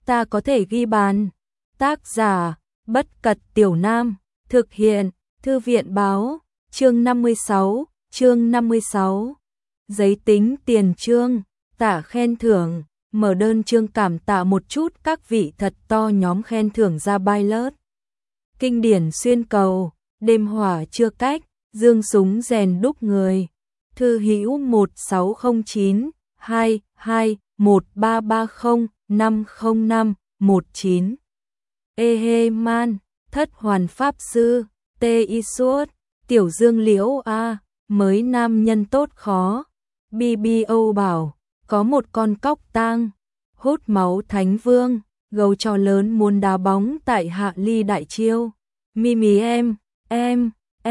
ta có thể ghi bàn. Tác giả, Bất Cật Tiểu Nam, thực hiện, Thư viện báo, chương 56. Giấy tính tiền chương, tả khen thưởng, mở đơn chương cảm tạ một chút các vị thật to nhóm khen thưởng ra pilot. Kinh điển xuyên cầu, đêm hỏa chưa cách, dương súng rèn đúc người. Thư hữu 1609 22 1330 505 19. Ê man, thất hoàn pháp sư, tê y suốt, tiểu dương liễu a, mới nam nhân tốt khó. BBO bảo, có một con cóc tang, hút máu thánh vương, gấu trò lớn muốn đá bóng tại Hạ Ly Đại Chiêu. Mimi em,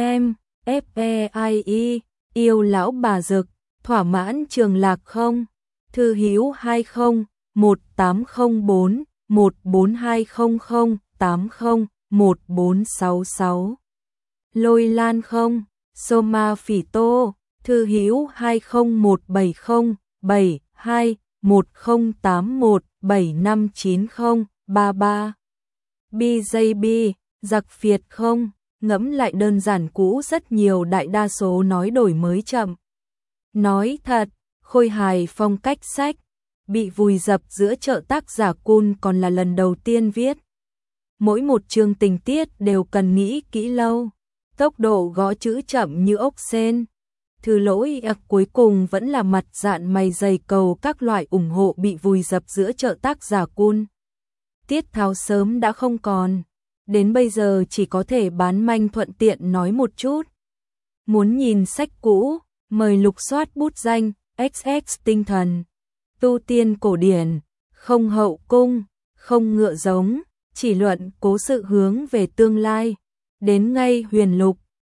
FEIE, yêu lão bà Dực, thỏa mãn Trường Lạc không? Thư hữu 20 1804 14200 80 1466. Lôi lan không? Soma Phỉ Tô, thư hữu 20170 72 1081 7590 33. BJB, giặc phiệt không? Ngẫm lại đơn giản cũ rất nhiều, đại đa số nói đổi mới chậm. Nói thật, khôi hài phong cách sách, bị vùi dập giữa chợ tác giả Kun còn là lần đầu tiên viết. Mỗi một chương tình tiết đều cần nghĩ kỹ lâu, tốc độ gõ chữ chậm như ốc sên. Thư lỗi cuối cùng vẫn là mặt dạn mày dày cầu các loại ủng hộ bị vùi dập giữa chợ tác giả Kun. Tiết tháo sớm đã không còn, đến bây giờ chỉ có thể bán manh thuận tiện nói một chút. Muốn nhìn sách cũ, mời lục soát bút danh XX tinh thần. Tu tiên cổ điển, không hậu cung, không ngựa giống, chỉ luận cố sự hướng về tương lai. Đến ngay huyền lục,